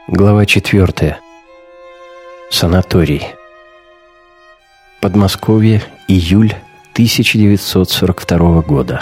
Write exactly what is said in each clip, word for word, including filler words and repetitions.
Глава четвертая. Санаторий. Подмосковье, июль тысяча девятьсот сорок второго года.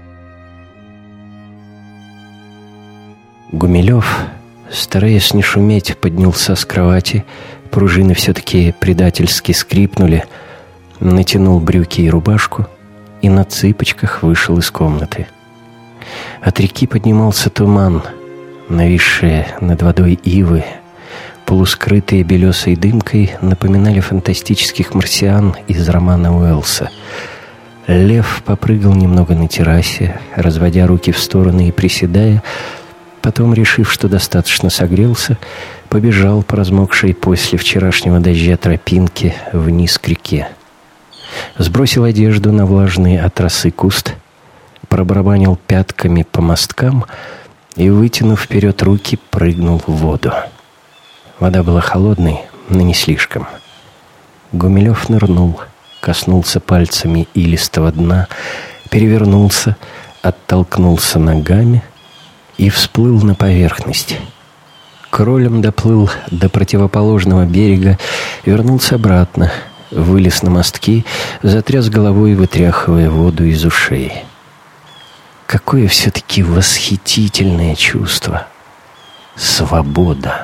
Гумилев, стараясь не шуметь, поднялся с кровати. Пружины все-таки предательски скрипнули. Натянул брюки и рубашку и на цыпочках вышел из комнаты. От реки поднимался туман. Нависшие над водой ивы, полускрытые белесой дымкой, напоминали фантастических марсиан из романа Уэллса. Лев попрыгал немного на террасе, разводя руки в стороны и приседая. Потом, решив, что достаточно согрелся, побежал по размокшей после вчерашнего дождя тропинке вниз к реке. Сбросил одежду на влажный от росы куст, пробарабанил пятками по мосткам и, вытянув вперед руки, прыгнул в воду. Вода была холодной, но не слишком. Гумилев нырнул, коснулся пальцами илистого дна, перевернулся, оттолкнулся ногами и всплыл на поверхность. Кролем доплыл до противоположного берега, вернулся обратно, вылез на мостки, затряс головой, вытряхивая воду из ушей. Какое все-таки восхитительное чувство! Свобода!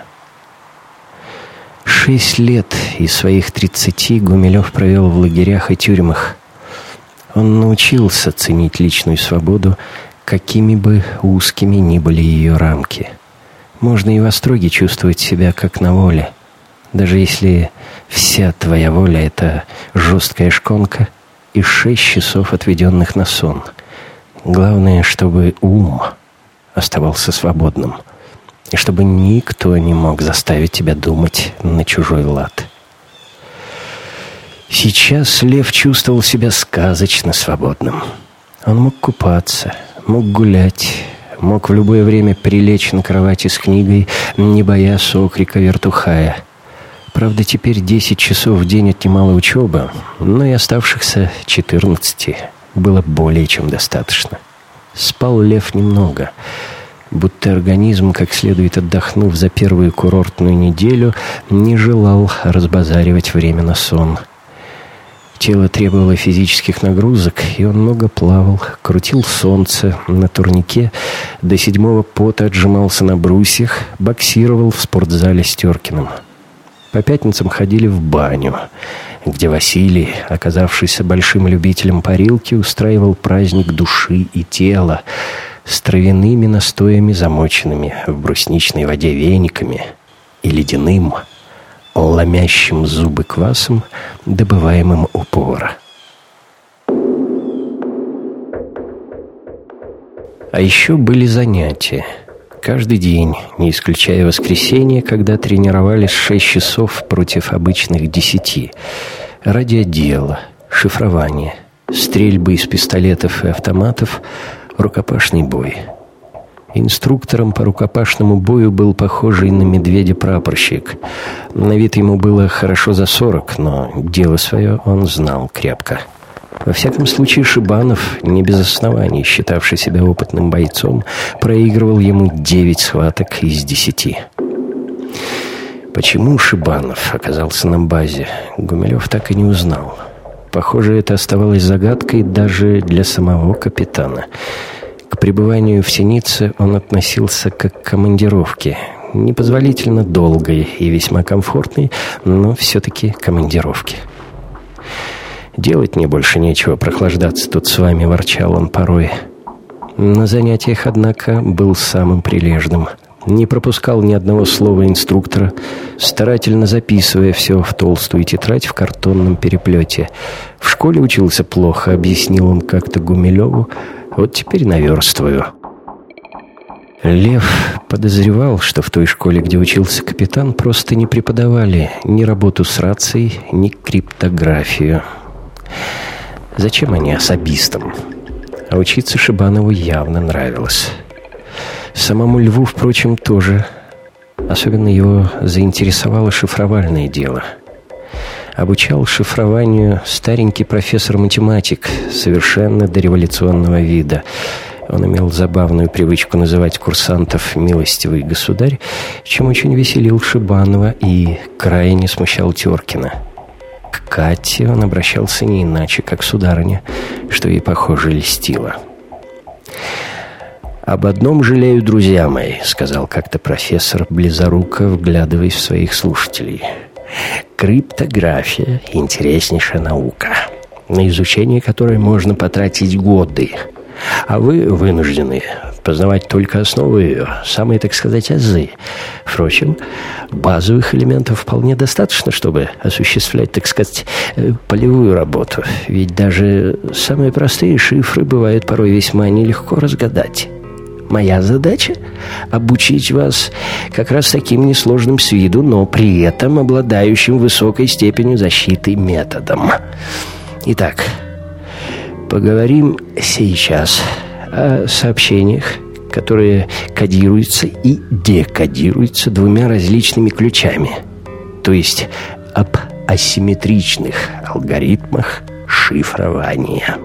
Шесть лет из своих тридцати Гумилев провел в лагерях и тюрьмах. Он научился ценить личную свободу, какими бы узкими ни были ее рамки. Можно и в остроге чувствовать себя как на воле, даже если вся твоя воля — это жесткая шконка и шесть часов, отведенных на сон. Главное, чтобы ум оставался свободным, и чтобы никто не мог заставить тебя думать на чужой лад. Сейчас Лев чувствовал себя сказочно свободным. Он мог купаться, мог гулять, мог в любое время прилечь на кровати с книгой, не боясь окрика вертухая. Правда, теперь десять часов в день отнимала учеба, но и оставшихся четырнадцати было более чем достаточно. Спал Лев немного, будто организм, как следует отдохнув за первую курортную неделю, не желал разбазаривать время на сон. Тело требовало физических нагрузок, и он много плавал, крутил солнце на турнике, до седьмого пота отжимался на брусьях, боксировал в спортзале с Теркиным. По пятницам ходили в баню, где Василий, оказавшийся большим любителем парилки, устраивал праздник души и тела с травяными настоями, замоченными в брусничной воде вениками, и ледяным, ломящим зубы квасом, добываемым у повара. А еще были занятия. Каждый день, не исключая воскресенья, когда тренировались шесть часов против обычных десяти. Радиодела, шифрование, стрельбы из пистолетов и автоматов, рукопашный бой. Инструктором по рукопашному бою был похожий на медведя-прапорщик. На вид ему было хорошо за сорок, но дело свое он знал крепко. Во всяком случае, Шибанов, не без оснований считавший себя опытным бойцом, проигрывал ему девять схваток из десяти. Почему Шибанов оказался на базе, Гумилев так и не узнал. Похоже, это оставалось загадкой даже для самого капитана. К пребыванию в Синице он относился как к командировке, непозволительно долгой и весьма комфортной, но все-таки командировке. «Делать мне больше нечего, прохлаждаться тут с вами», — ворчал он порой. На занятиях, однако, был самым прилежным. Не пропускал ни одного слова инструктора, старательно записывая все в толстую тетрадь в картонном переплете. В школе учился плохо, объяснил он как-то Гумилеву. Вот теперь наверстываю. Лев подозревал, что в той школе, где учился капитан, просто не преподавали ни работу с рацией, ни криптографию. Зачем они особистам? А учиться Шибанову явно нравилось. Самому Льву, впрочем, тоже. Особенно его заинтересовало шифровальное дело. Обучал шифрованию старенький профессор-математик совершенно дореволюционного вида. Он имел забавную привычку называть курсантов «милостивый государь», чем очень веселил Шибанова и крайне смущал Теркина. К Кате он обращался не иначе, как сударыня, что ей, похоже, льстило. «Об одном жалею, друзья мои», — сказал как-то профессор близоруко, вглядываясь в своих слушателей. «Криптография — интереснейшая наука, на изучение которой можно потратить годы. А вы вынуждены познавать только основы ее, самые, так сказать, азы. Впрочем, базовых элементов вполне достаточно, чтобы осуществлять, так сказать, полевую работу. Ведь даже самые простые шифры бывают порой весьма нелегко разгадать. Моя задача — обучить вас как раз таким несложным с виду, но при этом обладающим высокой степенью защиты методом. Итак, поговорим сейчас о сообщениях, которые кодируются и декодируются двумя различными ключами, то есть об асимметричных алгоритмах шифрования.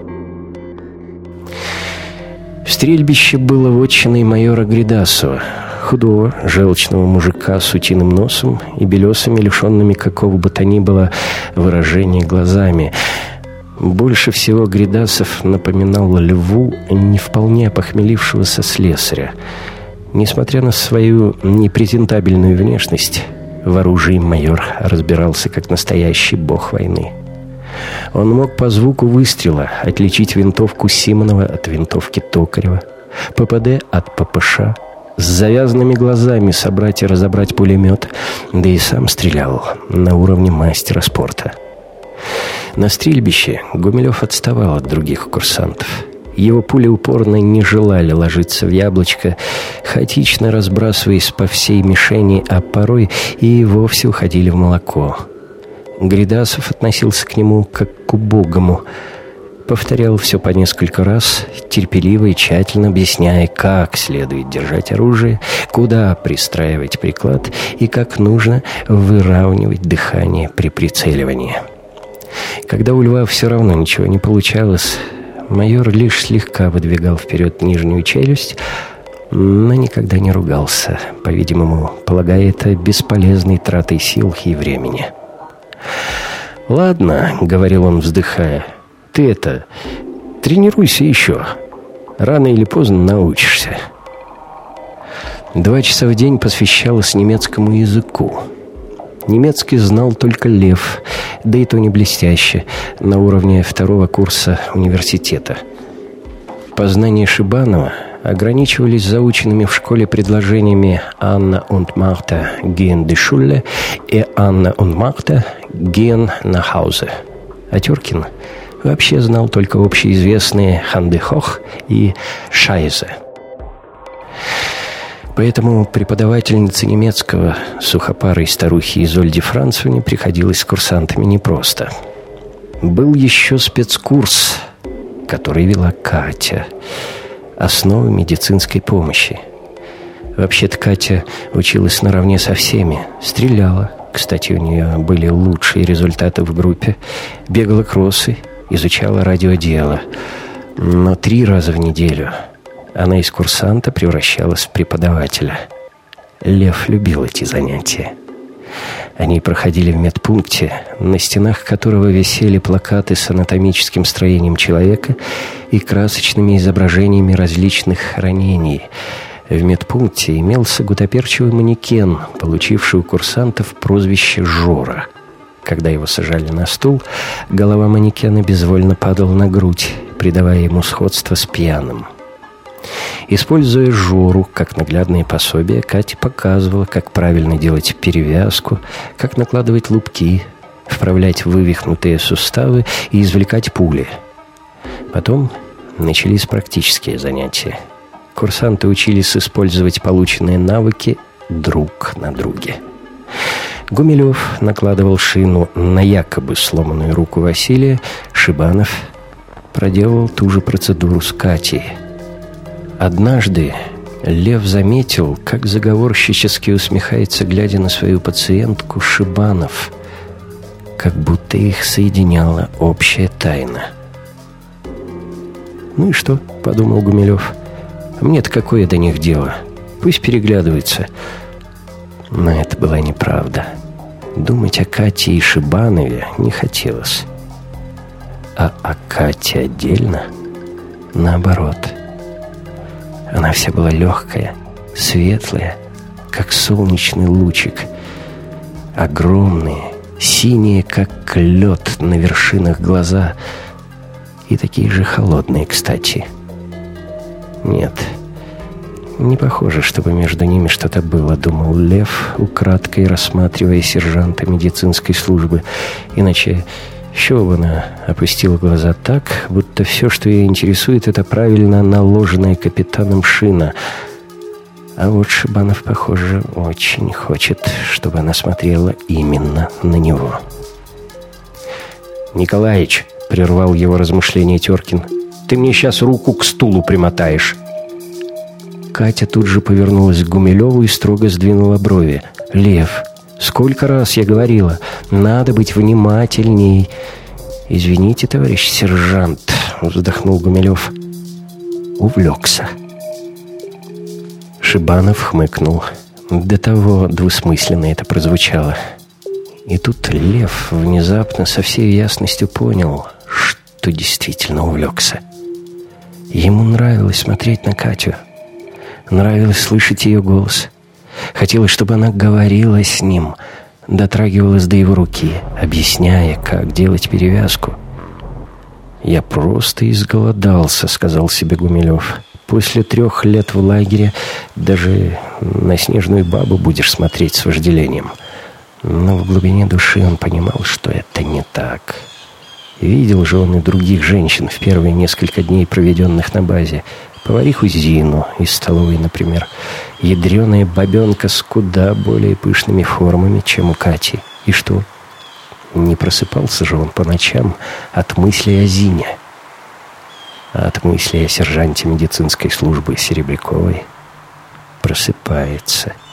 Стрельбище было вотчиной майора Гридасова, худого, желчного мужика с утиным носом и белесыми, лишенными какого бы то ни было выражения глазами. Больше всего Гридасов напоминал Льву не вполне опохмелившегося слесаря. Несмотря на свою непрезентабельную внешность, в оружии майор разбирался как настоящий бог войны. Он мог по звуку выстрела отличить винтовку Симонова от винтовки Токарева, ППД от ППШ, с завязанными глазами собрать и разобрать пулемет, да и сам стрелял на уровне мастера спорта. На стрельбище Гумилев отставал от других курсантов. Его пули упорно не желали ложиться в яблочко, хаотично разбрасываясь по всей мишени, а порой и вовсе уходили в молоко. Гридасов относился к нему как к убогому. Повторял все по несколько раз, терпеливо и тщательно объясняя, как следует держать оружие, куда пристраивать приклад и как нужно выравнивать дыхание при прицеливании. Когда у Льва все равно ничего не получалось, майор лишь слегка выдвигал вперед нижнюю челюсть, но никогда не ругался, по-видимому, полагая это бесполезной тратой сил и времени. «Ладно», — говорил он, вздыхая, — «ты это, тренируйся еще. Рано или поздно научишься». Два часа в день посвящалось немецкому языку. Немецкий знал только Лев, да и то не блестяще, на уровне второго курса университета. Познания Шибанова ограничивались заученными в школе предложениями «Анна und Martha gehen die Schule» и «Анна und Martha gehen nach Hause». А Теркин вообще знал только общеизвестные «Ханде Хох» и «Шайзе». Поэтому преподавательнице немецкого, сухопарой старухе Изольде Францевне, приходилось с курсантами непросто. Был еще спецкурс, который вела Катя. Основы медицинской помощи. Вообще-то Катя училась наравне со всеми. Стреляла. Кстати, у нее были лучшие результаты в группе. Бегала кроссы, изучала радиодело. Но три раза в неделю она из курсанта превращалась в преподавателя. Лев любил эти занятия. Они проходили в медпункте, на стенах которого висели плакаты с анатомическим строением человека и красочными изображениями различных ранений. В медпункте имелся гутоперчивый манекен, получивший у курсантов прозвище «Жора». Когда его сажали на стул, голова манекена безвольно падала на грудь, придавая ему сходство с пьяным. Используя Жору как наглядное пособие, Катя показывала, как правильно делать перевязку, как накладывать лупки, вправлять вывихнутые суставы и извлекать пули. Потом начались практические занятия. Курсанты учились использовать полученные навыки друг на друге. Гумилев накладывал шину на якобы сломанную руку Василия, Шибанов проделал ту же процедуру с Катей. Однажды Лев заметил, как заговорщически усмехается, глядя на свою пациентку, Шибанов, как будто их соединяла общая тайна. «Ну и что?» — подумал Гумилев. Мне-то какое до них дело? Пусть переглядываются. Но это была неправда. Думать о Кате и Шибанове не хотелось. А о Кате отдельно, наоборот. Она вся была легкая, светлая, как солнечный лучик. Огромные, синие, как лед на вершинах глаза. И такие же холодные, кстати. Нет, не похоже, чтобы между ними что-то было, думал Лев, украдкой рассматривая сержанта медицинской службы. Иначе с чего бы она опустила глаза так, будто все, что ее интересует, это правильно наложенная капитаном шина. А вот Шибанов, похоже, очень хочет, чтобы она смотрела именно на него. «Николаич», — прервал его размышления Теркин, — «ты мне сейчас руку к стулу примотаешь». Катя тут же повернулась к Гумилеву и строго сдвинула брови. «Лев, сколько раз я говорила, надо быть внимательней». «Извините, товарищ сержант», — вздохнул Гумилев. Увлекся. Шибанов хмыкнул. До того двусмысленно это прозвучало. И тут Лев внезапно со всей ясностью понял, что действительно увлекся. Ему нравилось смотреть на Катю. Нравилось слышать ее голос. Хотелось, чтобы она говорила с ним, дотрагивалась до его руки, объясняя, как делать перевязку. «Я просто изголодался», — сказал себе Гумилев. «После трех лет в лагере даже на снежную бабу будешь смотреть с вожделением». Но в глубине души он понимал, что это не так. Видел же он и других женщин в первые несколько дней, проведенных на базе. Повариху Зину из столовой, например. Ядреная бабенка с куда более пышными формами, чем у Кати. И что? Не просыпался же он по ночам от мысли о Зине. А от мысли о сержанте медицинской службы Серебряковой просыпается.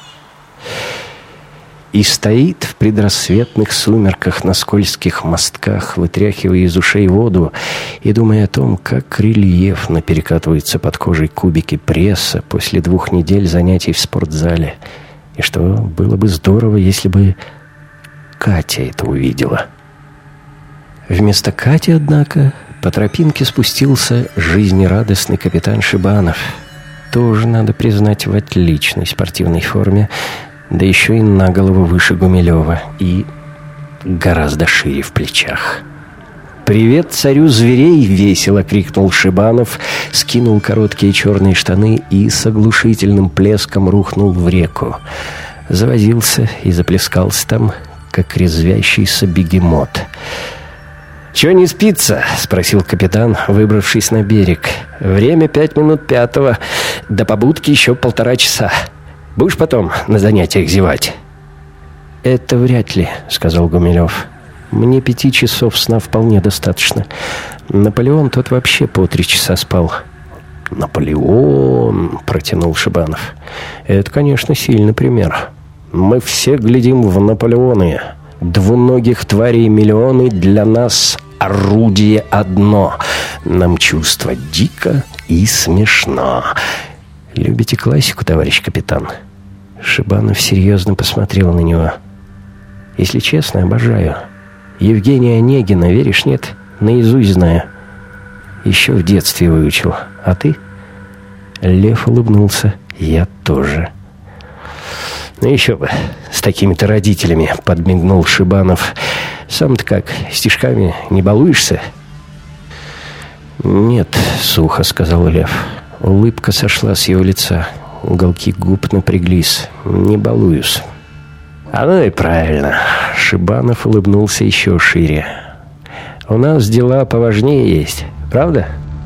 И стоит в предрассветных сумерках на скользких мостках, вытряхивая из ушей воду и думая о том, как рельефно перекатываются под кожей кубики пресса после двух недель занятий в спортзале. И что было бы здорово, если бы Катя это увидела. Вместо Кати, однако, по тропинке спустился жизнерадостный капитан Шибанов. Тоже, надо признать, в отличной спортивной форме, да еще и на голову выше Гумилева и гораздо шире в плечах. «Привет царю зверей!» — весело крикнул Шибанов, скинул короткие черные штаны и с оглушительным плеском рухнул в реку. Завозился и заплескался там, как резвящийся бегемот. «Чего не спится?» — спросил капитан, выбравшись на берег. «Время пять минут пятого, до побудки еще полтора часа. Будешь потом на занятиях зевать?» «Это вряд ли», — сказал Гумилев. «Мне пяти часов сна вполне достаточно. Наполеон тот вообще по три часа спал». «Наполеон», — протянул Шибанов. «Это, конечно, сильный пример. Мы все глядим в Наполеоны. Двуногих тварей миллионы, для нас орудие одно. Нам чувство дико и смешно». «Любите классику, товарищ капитан?» Шибанов серьезно посмотрел на него. «Если честно, обожаю. Евгения Онегина, веришь, нет? Наизусть знаю. Еще в детстве выучил. А ты?» Лев улыбнулся. «Я тоже». «Ну еще бы, с такими-то родителями», — подмигнул Шибанов. «Сам-то как, стишками не балуешься?» «Нет», — сухо сказал Лев. Улыбка сошла с его лица. Уголки губ напряглись. «Не балуюсь». «Оно и правильно». Шибанов улыбнулся еще шире. «У нас дела поважнее есть, правда?»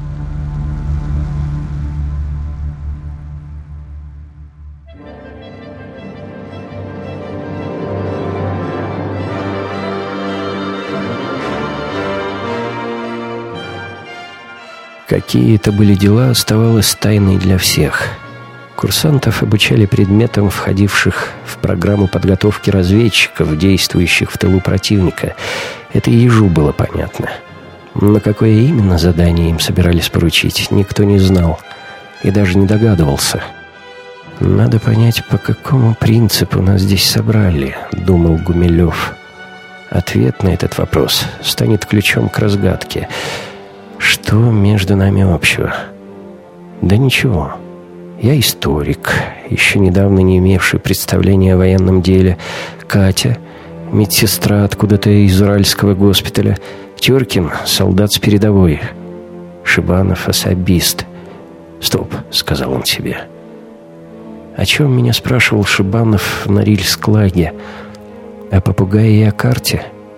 Какие это были дела, оставалось тайной для всех. Курсантов обучали предметам, входивших в программу подготовки разведчиков, действующих в тылу противника. Это и ежу было понятно. Но какое именно задание им собирались поручить, никто не знал. и даже не догадывался. «Надо понять, по какому принципу нас здесь собрали», — думал Гумилев. «Ответ на этот вопрос станет ключом к разгадке. Что между нами общего? Да ничего. Я историк, еще недавно не имевший представления о военном деле. Катя — медсестра откуда-то из Уральского госпиталя. Теркин — солдат с передовой. Шибанов — особист. «Стоп», — сказал он себе. О чем меня спрашивал Шибанов в Норильск-Лаге? О попугае и о карте?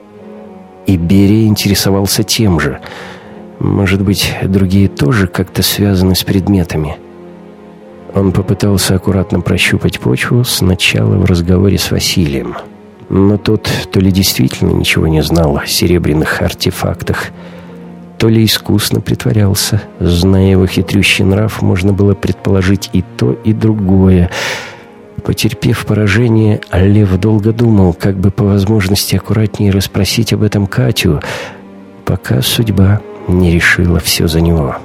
И Берия интересовался тем же. Может быть, другие тоже как-то связаны с предметами? Он попытался аккуратно прощупать почву сначала в разговоре с Василием. Но тот то ли действительно ничего не знал о серебряных артефактах, то ли искусно притворялся. Зная его хитрющий нрав, можно было предположить и то, и другое. Потерпев поражение, Лев долго думал, как бы по возможности аккуратнее расспросить об этом Катю, пока судьба не решила все за него.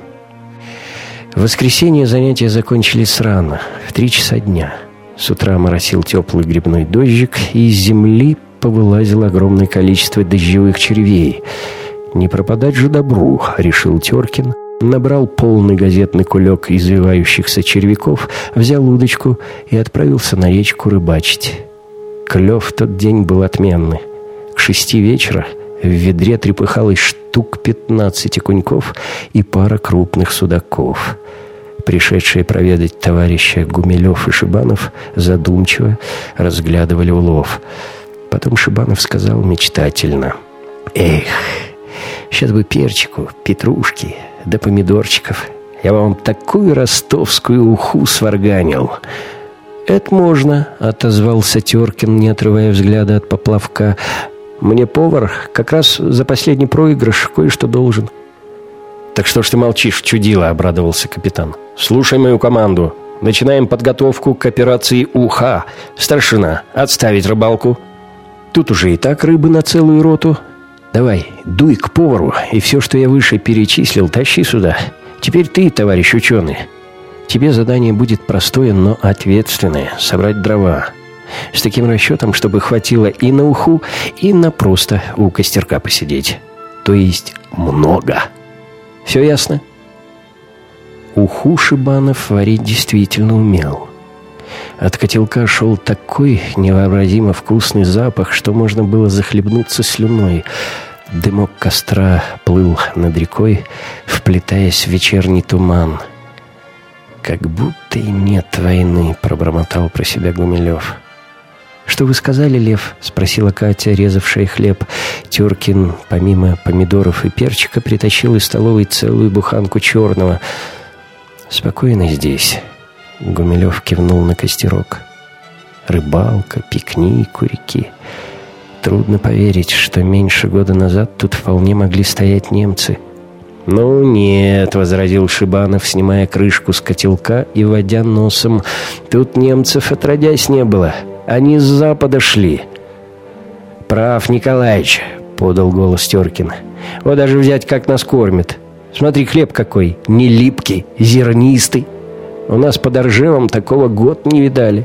В воскресенье занятия закончились рано, в три часа дня. С утра моросил теплый грибной дождик, и из земли повылазило огромное количество дождевых червей. «Не пропадать же добру», — решил Теркин, набрал полный газетный кулек извивающихся червяков, взял удочку и отправился на речку рыбачить. Клев в тот день был отменный. К шести вечера в ведре трепыхалось штук пятнадцать окуньков и пара крупных судаков. Пришедшие проведать товарища Гумилев и Шибанов задумчиво разглядывали улов. Потом Шибанов сказал мечтательно: «Эх, сейчас бы перчику, петрушки, да помидорчиков. Я вам такую ростовскую уху сварганил». «Это можно», — отозвался Теркин, не отрывая взгляда от поплавка. «Мне повар как раз за последний проигрыш кое-что должен». «Так что ж ты молчишь, чудило?» — обрадовался капитан. «Слушай мою команду. Начинаем подготовку к операции «Уха». Старшина, отставить рыбалку». «Тут уже и так рыбы на целую роту. Давай, дуй к повару, и все, что я выше перечислил, тащи сюда. Теперь ты, товарищ ученый. Тебе задание будет простое, но ответственное — собрать дрова. С таким расчетом, чтобы хватило и на уху, и на просто у костерка посидеть. То есть много. Все ясно?» Уху Шибанов варить действительно умел. От котелка шел такой невообразимо вкусный запах, что можно было захлебнуться слюной. Дымок костра плыл над рекой, вплетаясь в вечерний туман. «Как будто и нет войны», — пробормотал про себя Гумилев. «Что вы сказали, Лев?» — спросила Катя, резавшая хлеб. Теркин, помимо помидоров и перчика, притащил из столовой целую буханку черного. «Спокойно здесь», — Гумилев кивнул на костерок. «Рыбалка, пикник у реки. Трудно поверить, что меньше года назад тут вполне могли стоять немцы». «Ну нет», — возразил Шибанов, снимая крышку с котелка и водя носом. «Тут немцев отродясь не было. Они с запада шли». «Прав, Николаич», — подал голос Теркин. «Вот даже взять, как нас кормят. Смотри, хлеб какой, не липкий, зернистый. У нас под Ржевом такого год не видали.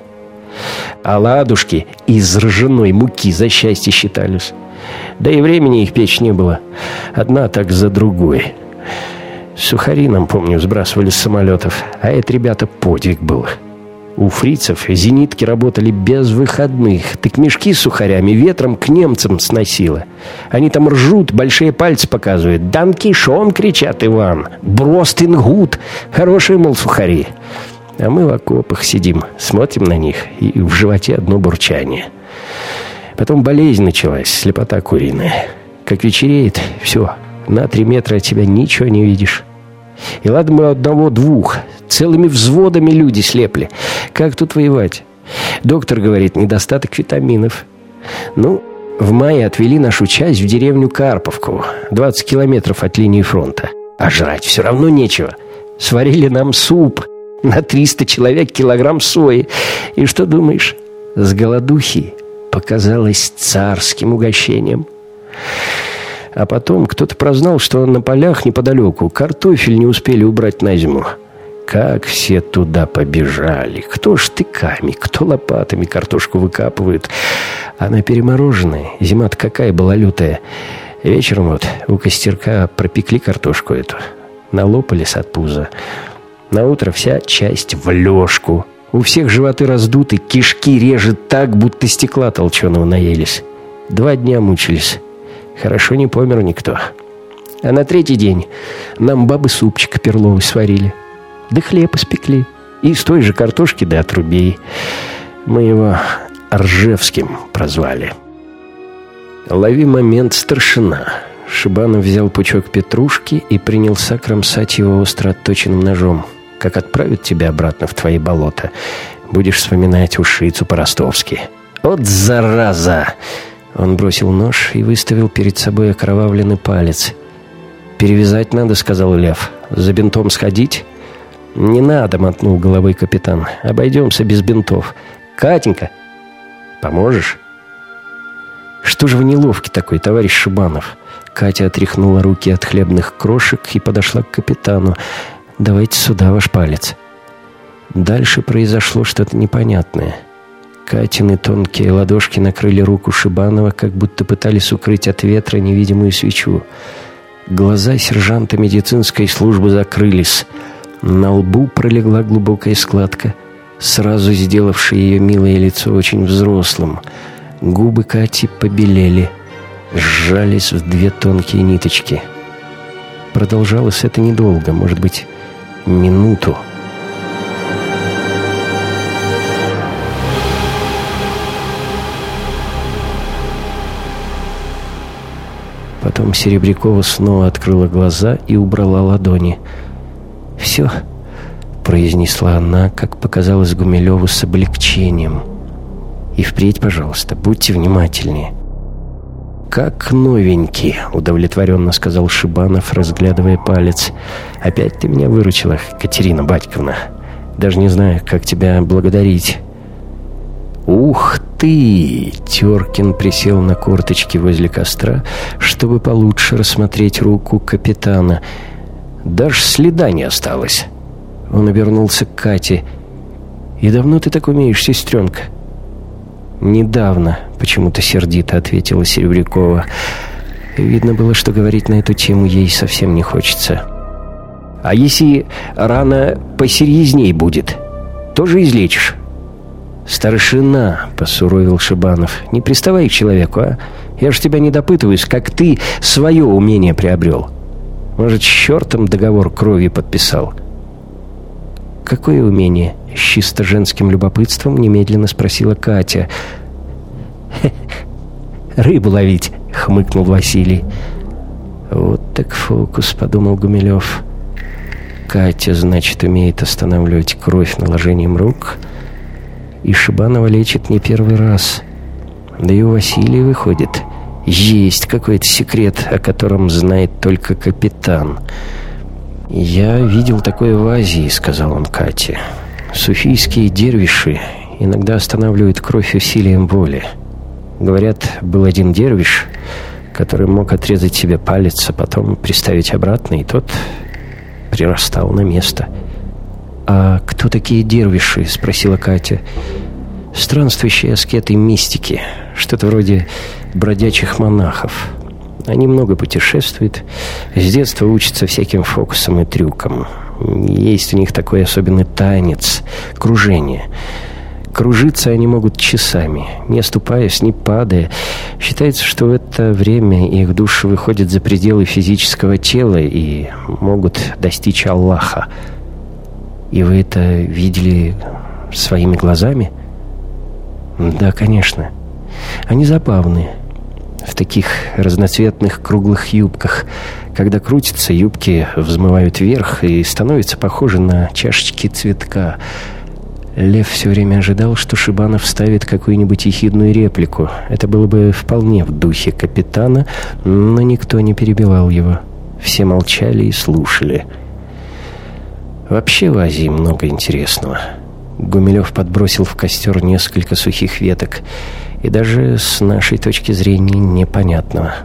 А ладушки из ржаной муки за счастье считались. Да и времени их печь не было. Одна так за другой. Сухари нам, помню, сбрасывали с самолетов, а это, ребята, подвиг был. У фрицев зенитки работали без выходных. Так мешки с сухарями ветром к немцам сносило. Они там ржут, большие пальцы показывают. «Дан Кишон!» — кричат, Иван. «Бростингут!» — хорошие, мол, сухари. А мы в окопах сидим, смотрим на них, и в животе одно бурчание. Потом болезнь началась, слепота куриная. Как вечереет, все, на три метра от тебя ничего не видишь. И ладно мы одного-двух, целыми взводами люди слепли. Как тут воевать? Доктор говорит, недостаток витаминов. Ну, в мае отвели нашу часть в деревню Карповку, двадцать километров от линии фронта. А жрать все равно нечего. Сварили нам суп на триста человек, килограмм сои. И что думаешь? С голодухи показалось царским угощением. А потом кто-то прознал, что на полях неподалеку картофель не успели убрать на зиму. Как все туда побежали. Кто штыками, кто лопатами картошку выкапывают. Она перемороженная. Зима-то какая была лютая. Вечером вот у костерка пропекли картошку эту. Налопались от пуза. Наутро вся часть в лёжку. У всех животы раздуты, кишки режет так, будто стекла толченого наелись. Два дня мучились. Хорошо не помер никто. А на третий день нам бабы супчик перловый сварили. Да хлеб испекли. И из той же картошки до отрубей. Мы его Ржевским прозвали. Лови момент, старшина. Шибанов взял пучок петрушки и принялся кромсать его остро отточенным ножом. Как отправят тебя обратно в твои болота, будешь вспоминать ушицу по-ростовски. Вот зараза! Он бросил нож и выставил перед собой окровавленный палец. «Перевязать надо», — сказал Лев. «За бинтом сходить?» «Не надо», — мотнул головой капитан. «Обойдемся без бинтов. Катенька, поможешь?» «Что же вы неловкий такой, товарищ Шибанов?» Катя отряхнула руки от хлебных крошек и подошла к капитану. «Давайте сюда ваш палец». Дальше произошло что-то непонятное. Катины тонкие ладошки накрыли руку Шибанова, как будто пытались укрыть от ветра невидимую свечу. Глаза сержанта медицинской службы закрылись. На лбу пролегла глубокая складка, сразу сделавшая ее милое лицо очень взрослым. Губы Кати побелели, сжались в две тонкие ниточки. Продолжалось это недолго, может быть, минуту. Потом Серебрякова снова открыла глаза и убрала ладони. «Все», — произнесла она, как показалось Гумилеву, с облегчением. «И впредь, пожалуйста, будьте внимательнее». «Как новенький», — удовлетворенно сказал Шибанов, разглядывая палец. «Опять ты меня выручила, Катерина Батьковна. Даже не знаю, как тебя благодарить». «Ух ты!» — Теркин присел на корточки возле костра, чтобы получше рассмотреть руку капитана. «Даже следа не осталось». Он обернулся к Кате. «И давно ты так умеешь, сестренка?» «Недавно», — почему-то сердито ответила Серебрякова. Видно было, что говорить на эту тему ей совсем не хочется. «А если рана посерьезней будет, тоже излечишь?» «Старшина», — посуровил Шибанов, — «не приставай к человеку, а? Я ж тебя не допытываюсь, как ты свое умение приобрел. Может, с чертом договор крови подписал?» «Какое умение?» — с чисто женским любопытством немедленно спросила Катя. «Рыбу ловить», — хмыкнул Василий. «Вот так фокус», — подумал Гумилев. «Катя, значит, умеет останавливать кровь наложением рук, и Шибанова лечит не первый раз. Да и у Василия, выходит, есть какой-то секрет, о котором знает только капитан». «Я видел такое в Азии», — сказал он Кате. «Суфийские дервиши иногда останавливают кровь усилием воли. Говорят, был один дервиш, который мог отрезать себе палец, а потом приставить обратно, и тот прирастал на место». «А кто такие дервиши?» — спросила Катя. «Странствующие аскеты мистики, что-то вроде бродячих монахов. Они много путешествуют, с детства учатся всяким фокусам и трюкам. Есть у них такой особенный танец — кружение. Кружиться они могут часами, не оступаясь, не падая. Считается, что в это время их души выходят за пределы физического тела и могут достичь Аллаха». «И вы это видели своими глазами?» «Да, конечно. Они забавные. В таких разноцветных круглых юбках. Когда крутятся, юбки взмывают вверх и становятся похожи на чашечки цветка». Лев все время ожидал, что Шибанов вставит какую-нибудь ехидную реплику. Это было бы вполне в духе капитана, но никто не перебивал его. Все молчали и слушали. Вообще в Азии много интересного. Гумилев подбросил в костер несколько сухих веток, и даже с нашей точки зрения непонятного.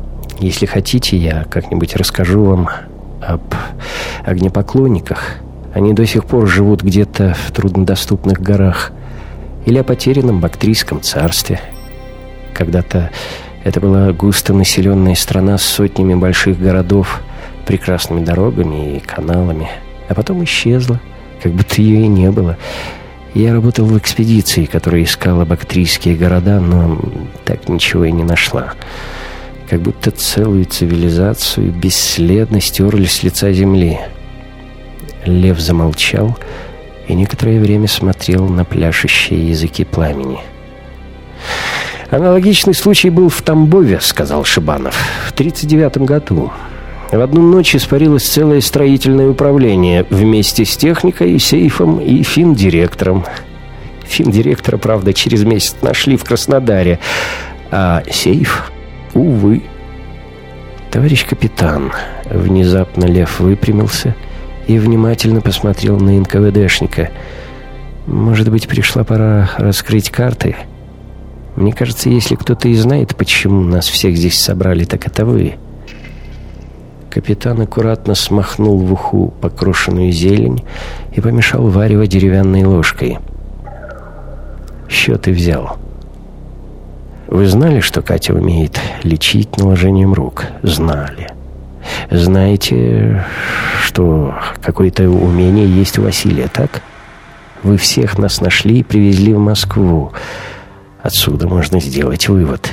Если хотите, я как-нибудь расскажу вам об огнепоклонниках, Они до сих пор живут где-то в труднодоступных горах или о потерянном Бактрийском царстве. Когда-то это была густонаселенная страна с сотнями больших городов, прекрасными дорогами и каналами, а потом исчезла, как будто ее и не было. Я работал в экспедиции, которая искала бактрийские города, но так ничего и не нашла. Как будто целую цивилизацию бесследно стерли с лица земли. Лев замолчал и некоторое время смотрел на пляшущие языки пламени. «Аналогичный случай был в Тамбове», — сказал Шибанов, — «в тридцать девятом году. В одну ночь испарилось целое строительное управление вместе с техникой, сейфом и финдиректором. Финдиректора, правда, через месяц нашли в Краснодаре, а сейф, увы». «Товарищ капитан», — внезапно Лев выпрямился и внимательно посмотрел на эн ка вэ дэшника, «может быть, пришла пора раскрыть карты? Мне кажется, если кто-то и знает, почему нас всех здесь собрали, так это вы». Капитан аккуратно смахнул в уху покрошенную зелень и помешал варево деревянной ложкой. «Счеты взял. Вы знали, что Катя умеет лечить наложением рук?» «Знали. Знаете, что какое-то умение есть у Василия, так? Вы всех нас нашли и привезли в Москву. Отсюда можно сделать вывод».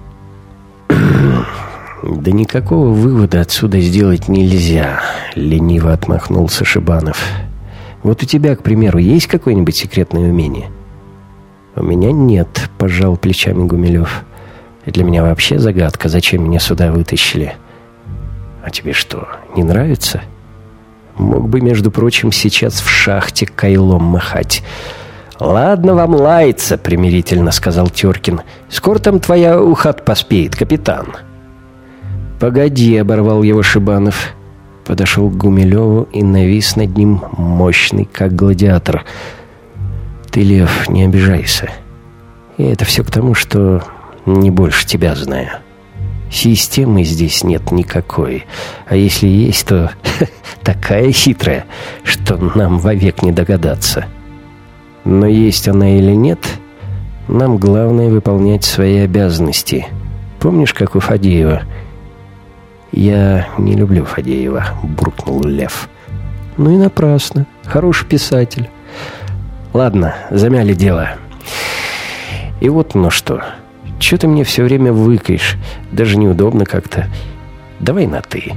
«Да никакого вывода отсюда сделать нельзя», — лениво отмахнулся Шибанов. «Вот у тебя, к примеру, есть какое-нибудь секретное умение?» «У меня нет», — пожал плечами Гумилев. «Для меня вообще загадка, зачем меня сюда вытащили». «А тебе что, не нравится? Мог бы, между прочим, сейчас в шахте кайлом махать». «Ладно вам лаяться», — примирительно сказал Теркин. «Скоро там твоя ухат поспеет, капитан». «Погоди», — оборвал его Шибанов. Подошел к Гумилеву и навис над ним мощный, как гладиатор. «Ты, Лев, не обижайся. И это все к тому, что не больше тебя знаю. Системы здесь нет никакой. А если есть, то такая хитрая, что нам вовек не догадаться. Но есть она или нет, нам главное выполнять свои обязанности. Помнишь, как у Фадеева?» «Я не люблю Фадеева», — буркнул Лев. «Ну и напрасно. Хороший писатель». «Ладно, замяли дело. И вот ну что. Чего ты мне все время выкаешь? Даже неудобно как-то. Давай на «ты».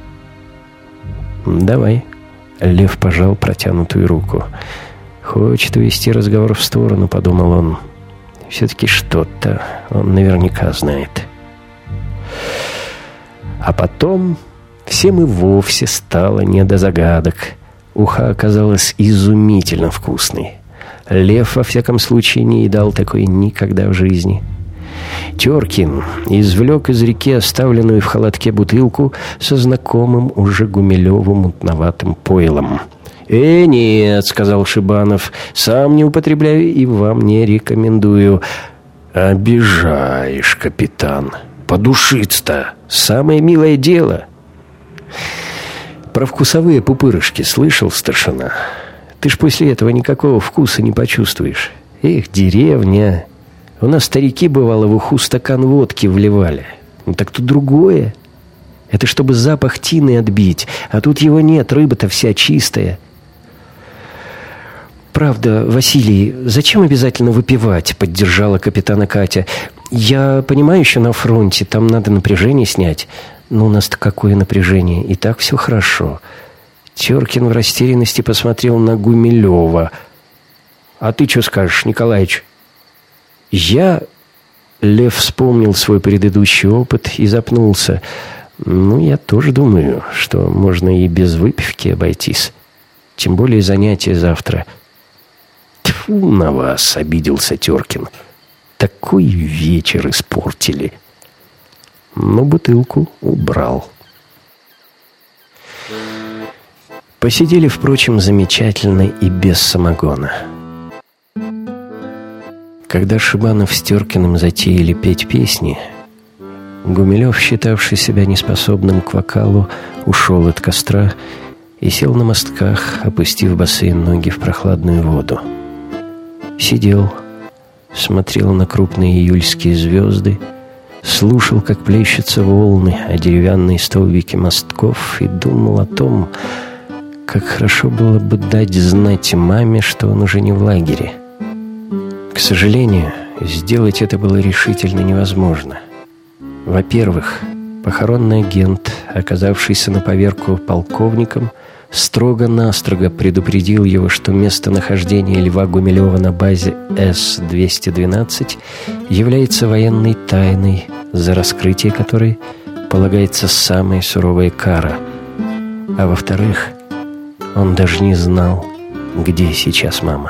«Давай». Лев пожал протянутую руку. «Хочет увести разговор в сторону», — подумал он. «Все-таки что-то он наверняка знает». А потом всем и вовсе стало не до загадок. Уха оказалась изумительно вкусной. Лев, во всяком случае, не едал такой никогда в жизни. Теркин извлек из реки оставленную в холодке бутылку со знакомым уже Гумилевым мутноватым пойлом. «Э, нет», — сказал Шибанов, — «сам не употребляю и вам не рекомендую». «Обижаешь, капитан. Подушиться-то самое милое дело». «Про вкусовые пупырышки слышал, старшина? Ты ж после этого никакого вкуса не почувствуешь. Эх, деревня. У нас старики, бывало, в уху стакан водки вливали. Ну так тут другое. Это чтобы запах тины отбить, а тут его нет, рыба-то вся чистая». «Правда, Василий, зачем обязательно выпивать?» — поддержала капитана Катя. «Я понимаю, еще на фронте, там надо напряжение снять. Но у нас-то какое напряжение? И так все хорошо». Теркин в растерянности посмотрел на Гумилева. «А ты что скажешь, Николаич?» «Я...» — Лев вспомнил свой предыдущий опыт и запнулся. «Ну, я тоже думаю, что можно и без выпивки обойтись. Тем более занятия завтра». «Тьфу на вас!» — обиделся Теркин. «Такой вечер испортили». Но бутылку убрал. Посидели, впрочем, замечательно и без самогона. Когда Шибанов с Теркиным затеяли петь песни, Гумилев, считавший себя неспособным к вокалу, ушел от костра и сел на мостках, опустив босые ноги в прохладную воду. Сидел, смотрел на крупные июльские звезды, слушал, как плещутся волны о деревянные столбики мостков, и думал о том, как хорошо было бы дать знать маме, что он уже не в лагере. К сожалению, сделать это было решительно невозможно. Во-первых, похоронный агент, оказавшийся на поверку полковником, строго-настрого предупредил его, что местонахождение Льва Гумилева на базе С двести двенадцать является военной тайной, за раскрытие которой полагается самая суровая кара. А во-вторых, он даже не знал, где сейчас мама.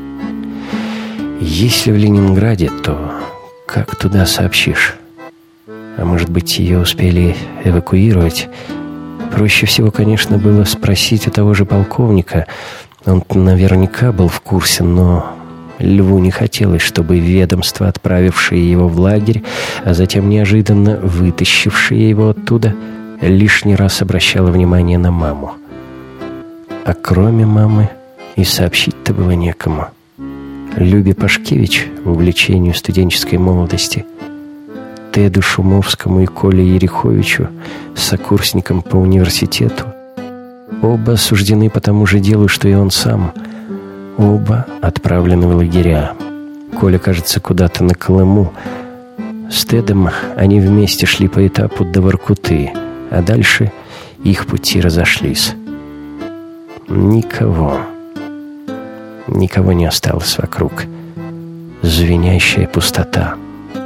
Если в Ленинграде, то как туда сообщишь? А может быть, ее успели эвакуировать? Проще всего, конечно, было спросить у того же полковника. Он наверняка был в курсе, но Льву не хотелось, чтобы ведомство, отправившее его в лагерь, а затем неожиданно вытащившее его оттуда, лишний раз обращало внимание на маму. А кроме мамы и сообщить-то было некому. Любе Пашкевич, увлечению студенческой молодости, Теду Шумовскому и Коле Ереховичу, сокурсникам по университету. Оба осуждены по тому же делу, что и он сам. Оба отправлены в лагеря. Коля, кажется, куда-то на Колыму. С Тедом они вместе шли по этапу до Воркуты, а дальше их пути разошлись. Никого. Никого не осталось вокруг. Звенящая пустота.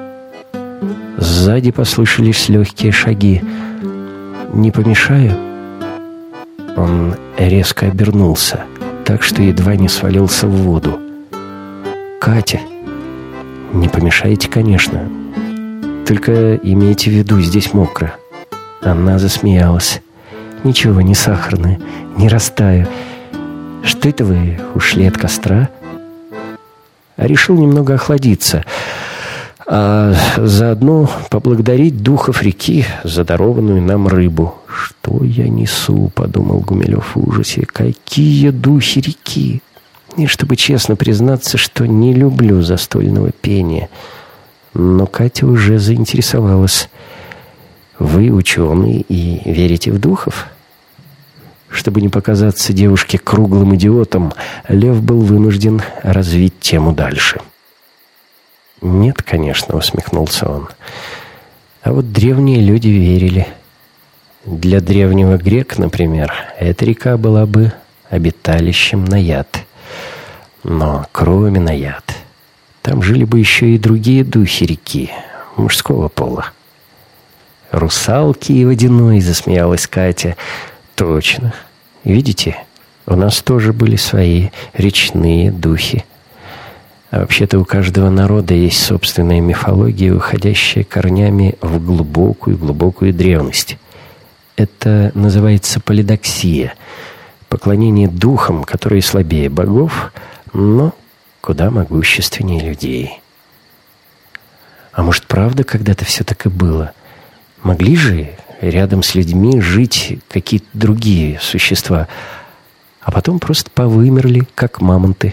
Сзади послышались легкие шаги. «Не помешаю?» Он резко обернулся, так что едва не свалился в воду. «Катя!» «Не помешаете, конечно. Только имейте в виду, здесь мокро». Она засмеялась. «Ничего, не сахарное, не растаю. Что это вы, ушли от костра?» А решил немного охладиться, а заодно поблагодарить духов реки за дарованную нам рыбу. «Что я несу?» — подумал Гумилев в ужасе. «Какие духи реки!» И чтобы честно признаться, что не люблю застольного пения. Но Катя уже заинтересовалась. «Вы ученый и верите в духов?» Чтобы не показаться девушке круглым идиотом, Лев был вынужден развить тему дальше. «Нет, конечно», — усмехнулся он. «А вот древние люди верили. Для древнего грека, например, эта река была бы обиталищем наяд. Но кроме наяд, там жили бы еще и другие духи реки, мужского пола». «Русалки и водяной», — засмеялась Катя. «Точно. Видите, у нас тоже были свои речные духи. А вообще-то у каждого народа есть собственная мифология, уходящая корнями в глубокую-глубокую древность. Это называется полидоксия, поклонение духам, которые слабее богов, но куда могущественнее людей. А может, правда когда-то все так и было? Могли же рядом с людьми жить какие-то другие существа, а потом просто повымерли, как мамонты?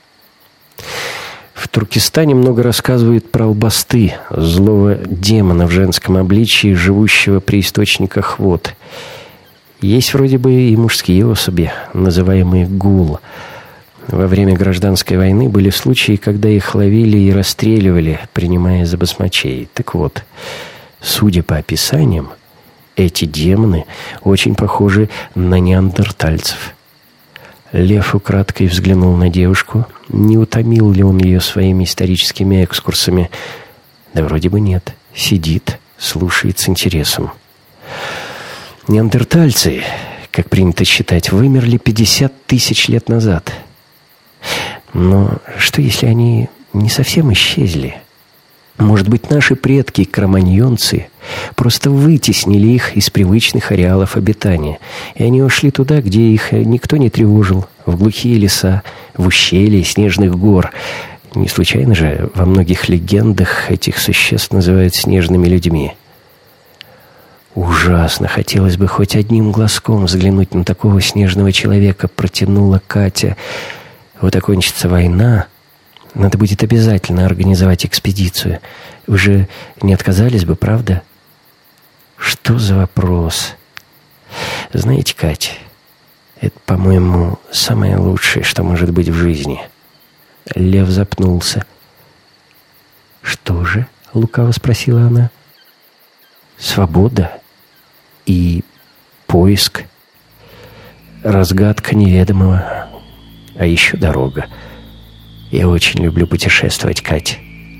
В Туркестане много рассказывают про албасты, злого демона в женском обличии, живущего при источниках вод. Есть вроде бы и мужские особи, называемые гул. Во время гражданской войны были случаи, когда их ловили и расстреливали, принимая за басмачей. Так вот, судя по описаниям, эти демоны очень похожи на неандертальцев. Лев украдкой взглянул на девушку. Не утомил ли он ее своими историческими экскурсами? Да вроде бы нет. Сидит, слушает с интересом. Неандертальцы, как принято считать, вымерли пятьдесят тысяч лет назад. Но что, если они не совсем исчезли? Может быть, наши предки, кроманьонцы, просто вытеснили их из привычных ареалов обитания, и они ушли туда, где их никто не тревожил, в глухие леса, в ущелья снежных гор. Не случайно же во многих легендах этих существ называют снежными людьми. «Ужасно! Хотелось бы хоть одним глазком взглянуть на такого снежного человека», — протянула Катя. «Вот окончится война. Надо будет обязательно организовать экспедицию. Вы же не отказались бы, правда?» «Что за вопрос?» «Знаете, Кать, это, по-моему, самое лучшее, что может быть в жизни». Лев запнулся. «Что же?» — лукаво спросила она. «Свобода и поиск, разгадка неведомого, а еще дорога. Я очень люблю путешествовать, Кать».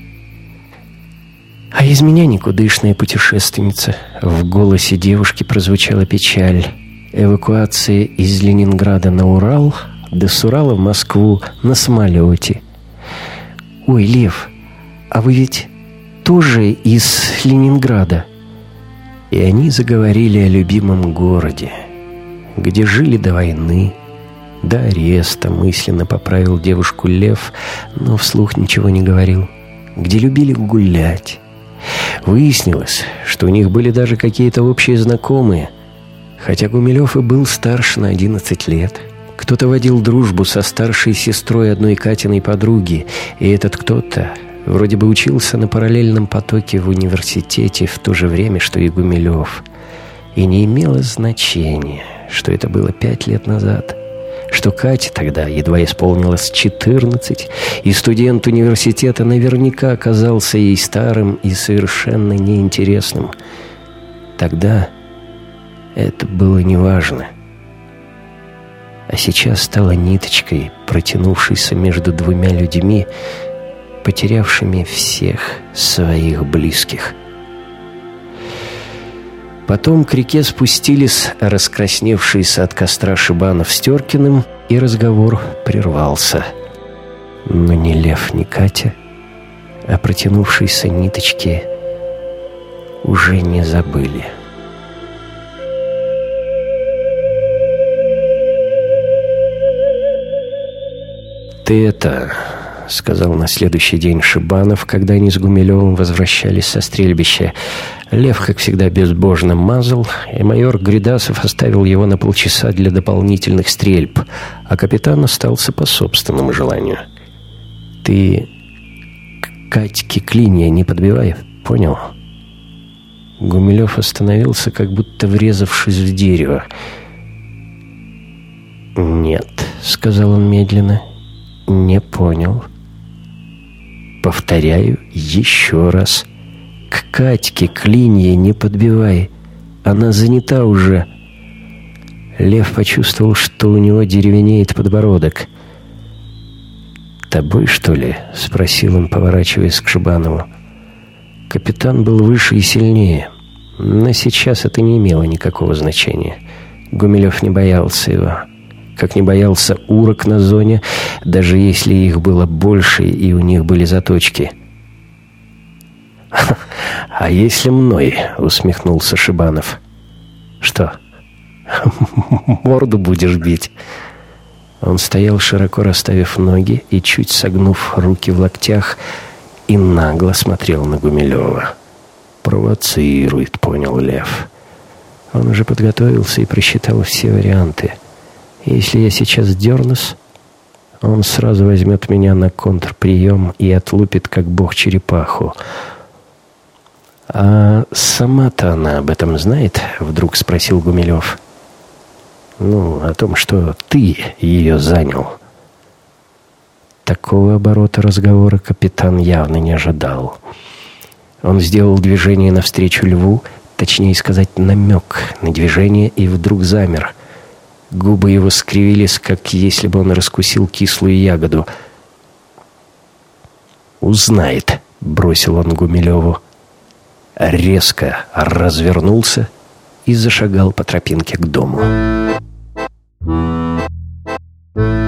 «А из меня никудышная путешественница». В голосе девушки прозвучала печаль. «Эвакуация из Ленинграда на Урал, до с Урала в Москву на самолете». «Ой, Лев, а вы ведь тоже из Ленинграда?» И они заговорили о любимом городе, где жили до войны, до ареста. Мысленно поправил девушку Лев, но вслух ничего не говорил. Где любили гулять. Выяснилось, что у них были даже какие-то общие знакомые, хотя Гумилев и был старше на одиннадцать лет. Кто-то водил дружбу со старшей сестрой одной Катиной подруги, и этот кто-то вроде бы учился на параллельном потоке в университете в то же время, что и Гумилев. И не имело значения, что это было пять лет назад, что Кате тогда едва исполнилось четырнадцать, и студент университета наверняка оказался ей старым и совершенно неинтересным. Тогда это было неважно. А сейчас стала ниточкой, протянувшейся между двумя людьми, потерявшими всех своих близких. Потом к реке спустились раскрасневшиеся от костра Шибанов с Теркиным, и разговор прервался. Но ни Лев, ни Катя о протянувшейся ниточке уже не забыли. «Ты это...» — сказал на следующий день Шибанов, когда они с Гумилевым возвращались со стрельбища. Лев, как всегда, безбожно мазал, и майор Гридасов оставил его на полчаса для дополнительных стрельб, а капитан остался по собственному желанию. «Ты Катьке клинья не подбивай, понял?» Гумилев остановился, как будто врезавшись в дерево. «Нет», — сказал он медленно, — «не понял». «Повторяю еще раз. К Катьке клинья не подбивай. Она занята уже». Лев почувствовал, что у него деревенеет подбородок. «Тобой, что ли?» — спросил он, поворачиваясь к Шибанову. Капитан был выше и сильнее, но сейчас это не имело никакого значения. Гумилев не боялся его, как не боялся урок на зоне, даже если их было больше и у них были заточки. «А если мной?» — усмехнулся Шибанов. «Что, морду будешь бить?» Он стоял, широко расставив ноги и чуть согнув руки в локтях, и нагло смотрел на Гумилева. «Провоцирует», — понял Лев. Он уже подготовился и просчитал все варианты. Если я сейчас дернусь, он сразу возьмет меня на контрприем и отлупит, как бог, черепаху. «А сама-то она об этом знает?» — вдруг спросил Гумилев. «Ну, о том, что ты ее занял». Такого оборота разговора капитан явно не ожидал. Он сделал движение навстречу Льву, точнее сказать, намек на движение, и вдруг замер. Губы его скривились, как если бы он раскусил кислую ягоду. «Узнает», — бросил он Гумилеву. Резко развернулся и зашагал по тропинке к дому.